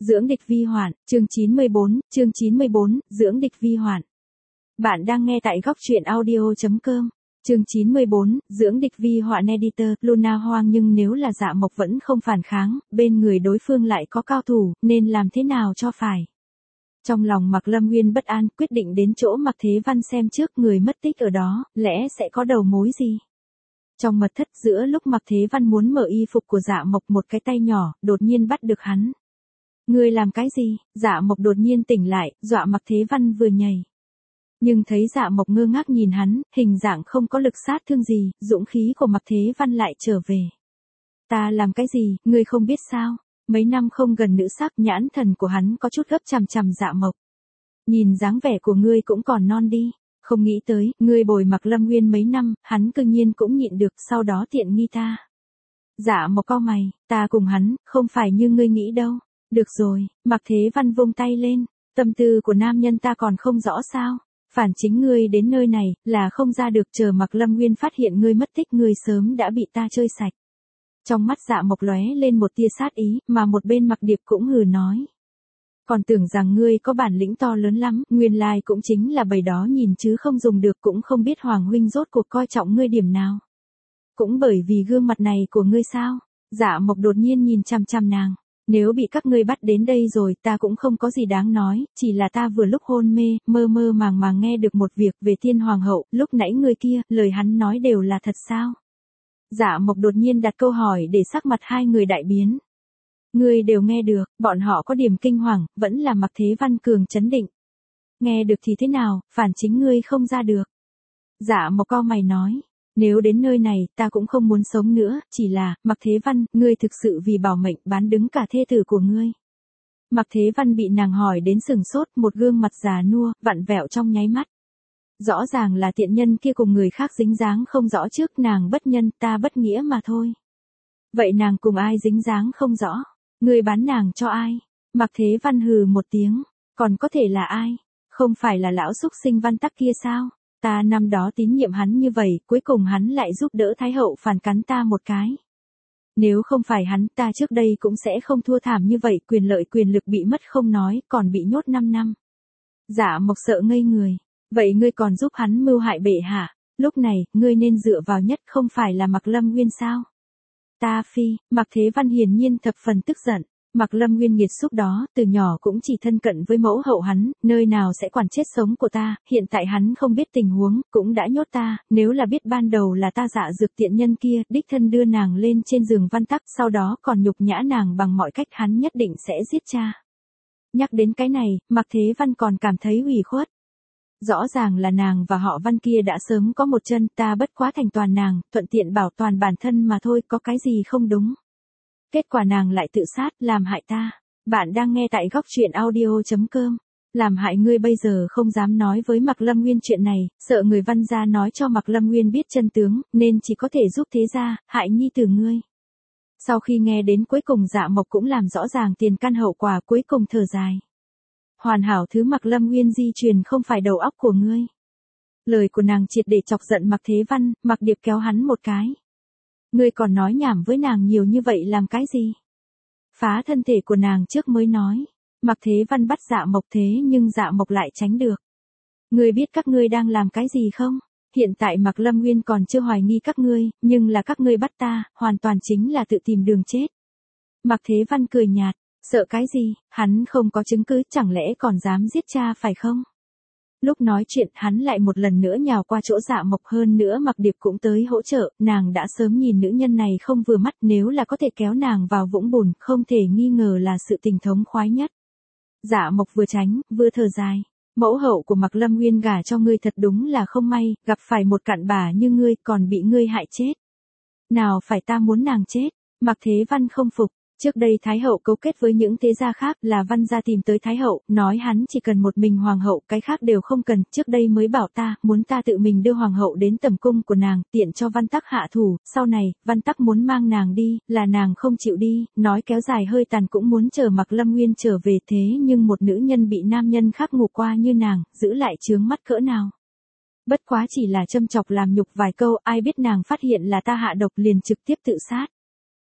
Dưỡng địch vi hoạn, chương 94, dưỡng địch vi hoạn. Bạn đang nghe tại góc truyện audio.com. Chương 94, dưỡng địch vi hoạn editor, Luna hoang nhưng nếu là Dạ Mộc vẫn không phản kháng, bên người đối phương lại có cao thủ, nên làm thế nào cho phải. Trong lòng Mạc Lâm Nguyên bất an, quyết định đến chỗ Mạc Thế Văn xem trước người mất tích ở đó, lẽ sẽ có đầu mối gì. Trong mật thất giữa lúc Mạc Thế Văn muốn mở y phục của Dạ Mộc, một cái tay nhỏ, đột nhiên bắt được hắn. Ngươi làm cái gì? Dạ Mộc đột nhiên tỉnh lại, dọa Mạc Thế Văn vừa nhảy. Nhưng thấy Dạ Mộc ngơ ngác nhìn hắn, hình dạng không có lực sát thương gì, dũng khí của Mạc Thế Văn lại trở về. Ta làm cái gì, ngươi không biết sao? Mấy năm không gần nữ sắc, nhãn thần của hắn có chút gấp chằm chằm Dạ Mộc. Nhìn dáng vẻ của ngươi cũng còn non đi. Không nghĩ tới, ngươi bồi Mạc Lâm Nguyên mấy năm, hắn cương nhiên cũng nhịn được, sau đó tiện nghi ta. Dạ Mộc cau mày, ta cùng hắn, không phải như ngươi nghĩ đâu. Được rồi, Mạc Thế Văn vung tay lên, tâm tư của nam nhân ta còn không rõ sao. Phản chính ngươi đến nơi này, là không ra được, chờ Mạc Lâm Nguyên phát hiện ngươi mất tích, ngươi sớm đã bị ta chơi sạch. Trong mắt Dạ Mộc lóe lên một tia sát ý, mà một bên Mạc Điệp cũng hừ nói. Còn tưởng rằng ngươi có bản lĩnh to lớn lắm, nguyên lai cũng chính là bầy đó nhìn chứ không dùng được, cũng không biết Hoàng huynh rốt cuộc coi trọng ngươi điểm nào. Cũng bởi vì gương mặt này của ngươi sao? Dạ Mộc đột nhiên nhìn chằm chằm nàng. Nếu bị các ngươi bắt đến đây rồi, ta cũng không có gì đáng nói, chỉ là ta vừa lúc hôn mê, mơ mơ màng màng nghe được một việc về Thiên Hoàng hậu, lúc nãy người kia, lời hắn nói đều là thật sao? Dạ Mộc đột nhiên đặt câu hỏi để sắc mặt hai người đại biến. Ngươi đều nghe được, bọn họ có điểm kinh hoàng, vẫn là Mạc Thế Văn cường trấn định. Nghe được thì thế nào, phản chính ngươi không ra được. Dạ Mộc cau mày nói. Nếu đến nơi này, ta cũng không muốn sống nữa, chỉ là, Mạc Thế Văn, ngươi thực sự vì bảo mệnh bán đứng cả thê tử của ngươi. Mạc Thế Văn bị nàng hỏi đến sừng sốt, một gương mặt già nua, vặn vẹo trong nháy mắt. Rõ ràng là tiện nhân kia cùng người khác dính dáng không rõ trước, nàng bất nhân, ta bất nghĩa mà thôi. Vậy nàng cùng ai dính dáng không rõ? Ngươi bán nàng cho ai? Mạc Thế Văn hừ một tiếng, còn có thể là ai? Không phải là lão xúc sinh Văn Tắc kia sao? Ta năm đó tín nhiệm hắn như vậy, cuối cùng hắn lại giúp đỡ Thái hậu phản cắn ta một cái. Nếu không phải hắn, ta trước đây cũng sẽ không thua thảm như vậy, quyền lợi quyền lực bị mất không nói, còn bị nhốt 5 năm. Dạ Mộc sợ ngây người. Vậy ngươi còn giúp hắn mưu hại bệ hạ? Lúc này, ngươi nên dựa vào nhất không phải là Mạc Lâm Nguyên sao? Ta phi, Mạc Thế Văn hiển nhiên thập phần tức giận. Mạc Lâm Nguyên nghiệt xúc đó, từ nhỏ cũng chỉ thân cận với mẫu hậu hắn, nơi nào sẽ quản chết sống của ta, hiện tại hắn không biết tình huống, cũng đã nhốt ta, nếu là biết ban đầu là ta dạ dược tiện nhân kia, đích thân đưa nàng lên trên giường Văn Tắc, sau đó còn nhục nhã nàng bằng mọi cách, hắn nhất định sẽ giết cha. Nhắc đến cái này, Mạc Thế Văn còn cảm thấy ủy khuất. Rõ ràng là nàng và họ Văn kia đã sớm có một chân, ta bất quá thành toàn nàng, thuận tiện bảo toàn bản thân mà thôi, có cái gì không đúng. Kết quả nàng lại tự sát, làm hại ta. Bạn đang nghe tại góc truyện audio.com. Làm hại ngươi bây giờ không dám nói với Mạc Lâm Nguyên chuyện này, sợ người Văn gia nói cho Mạc Lâm Nguyên biết chân tướng, nên chỉ có thể giúp thế gia, hại nhi tử ngươi. Sau khi nghe đến cuối cùng, Dạ Mộc cũng làm rõ ràng tiền căn hậu quả, cuối cùng thở dài. Hoàn hảo thứ Mạc Lâm Nguyên di truyền không phải đầu óc của ngươi. Lời của nàng triệt để chọc giận Mạc Thế Văn, Mạc Điệp kéo hắn một cái. Ngươi còn nói nhảm với nàng nhiều như vậy làm cái gì? Phá thân thể của nàng trước mới nói. Mạc Thế Văn bắt Dạ Mộc, thế nhưng Dạ Mộc lại tránh được. Ngươi biết các ngươi đang làm cái gì không? Hiện tại Mạc Lâm Nguyên còn chưa hoài nghi các ngươi, nhưng là các ngươi bắt ta, hoàn toàn chính là tự tìm đường chết. Mạc Thế Văn cười nhạt, sợ cái gì, hắn không có chứng cứ, chẳng lẽ còn dám giết cha phải không? Lúc nói chuyện, hắn lại một lần nữa nhào qua chỗ Dạ Mộc, hơn nữa Mạc Điệp cũng tới hỗ trợ, nàng đã sớm nhìn nữ nhân này không vừa mắt, nếu là có thể kéo nàng vào vũng bùn, không thể nghi ngờ là sự tình thống khoái nhất. Dạ Mộc vừa tránh, vừa thở dài. Mẫu hậu của Mạc Lâm Nguyên gả cho ngươi thật đúng là không may, gặp phải một cặn bã như ngươi, còn bị ngươi hại chết. Nào phải ta muốn nàng chết, Mạc Thế Văn không phục. Trước đây Thái hậu cấu kết với những thế gia khác, là Văn gia tìm tới Thái hậu, nói hắn chỉ cần một mình hoàng hậu, cái khác đều không cần, trước đây mới bảo ta, muốn ta tự mình đưa hoàng hậu đến tầm cung của nàng, tiện cho Văn Tắc hạ thủ, sau này, Văn Tắc muốn mang nàng đi, là nàng không chịu đi, nói kéo dài hơi tàn cũng muốn chờ Mạc Lâm Nguyên trở về, thế nhưng một nữ nhân bị nam nhân khác ngủ qua như nàng, giữ lại chướng mắt cỡ nào. Bất quá chỉ là châm chọc làm nhục vài câu, ai biết nàng phát hiện là ta hạ độc liền trực tiếp tự sát.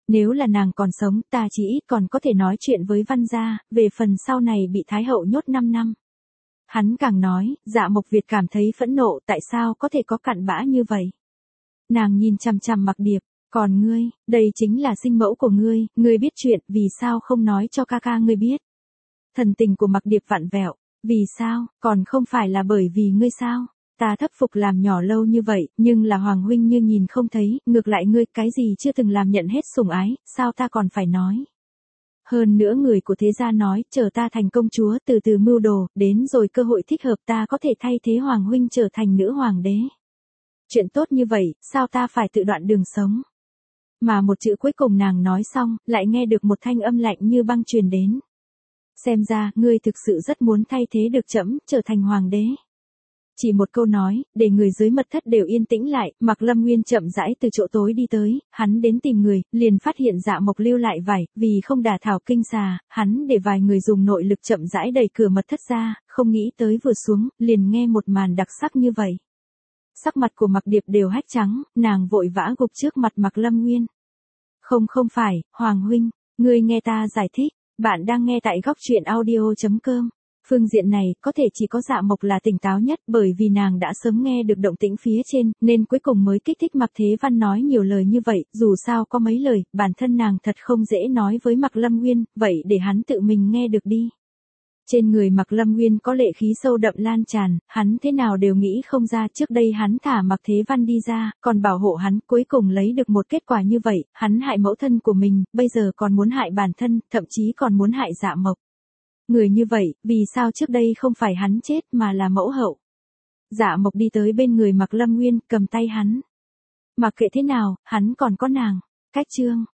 Nếu là nàng còn sống, ta chỉ ít còn có thể nói chuyện với Văn gia, về phần sau này bị Thái hậu nhốt 5 năm. Hắn càng nói, Dạ Mộc Việt cảm thấy phẫn nộ, tại sao có thể có cặn bã như vậy. Nàng nhìn chằm chằm Mạc Điệp, còn ngươi, đây chính là sinh mẫu của ngươi biết chuyện, vì sao không nói cho ca ca ngươi biết. Thần tình của Mạc Điệp vặn vẹo, vì sao, còn không phải là bởi vì ngươi sao. Ta thấp phục làm nhỏ lâu như vậy, nhưng là Hoàng huynh như nhìn không thấy, ngược lại ngươi cái gì chưa từng làm nhận hết sủng ái, sao ta còn phải nói. Hơn nữa người của thế gia nói, chờ ta thành công chúa từ từ mưu đồ, đến rồi cơ hội thích hợp ta có thể thay thế Hoàng huynh trở thành nữ hoàng đế. Chuyện tốt như vậy, sao ta phải tự đoạn đường sống. Mà một chữ cuối cùng nàng nói xong, lại nghe được một thanh âm lạnh như băng truyền đến. Xem ra, ngươi thực sự rất muốn thay thế được trẫm trở thành hoàng đế. Chỉ một câu nói, để người dưới mật thất đều yên tĩnh lại, Mạc Lâm Nguyên chậm rãi từ chỗ tối đi tới, hắn đến tìm người, liền phát hiện Dạ Mộc lưu lại vải, vì không đả thảo kinh xà, hắn để vài người dùng nội lực chậm rãi đẩy cửa mật thất ra, không nghĩ tới vừa xuống, liền nghe một màn đặc sắc như vậy. Sắc mặt của Mạc Điệp đều hách trắng, nàng vội vã gục trước mặt Mạc Lâm Nguyên. Không phải, Hoàng huynh, ngươi nghe ta giải thích, bạn đang nghe tại góc truyện audio.com. Phương diện này, có thể chỉ có Dạ Mộc là tỉnh táo nhất, bởi vì nàng đã sớm nghe được động tĩnh phía trên, nên cuối cùng mới kích thích Mạc Thế Văn nói nhiều lời như vậy, dù sao có mấy lời, bản thân nàng thật không dễ nói với Mạc Lâm Nguyên, vậy để hắn tự mình nghe được đi. Trên người Mạc Lâm Nguyên có lệ khí sâu đậm lan tràn, hắn thế nào đều nghĩ không ra, trước đây hắn thả Mạc Thế Văn đi ra, còn bảo hộ hắn, cuối cùng lấy được một kết quả như vậy, hắn hại mẫu thân của mình, bây giờ còn muốn hại bản thân, thậm chí còn muốn hại Dạ Mộc. Người như vậy, vì sao trước đây không phải hắn chết mà là mẫu hậu. Dạ Mộc đi tới bên người Mạc Lâm Nguyên, cầm tay hắn. Mặc kệ thế nào, hắn còn có nàng. Cách chương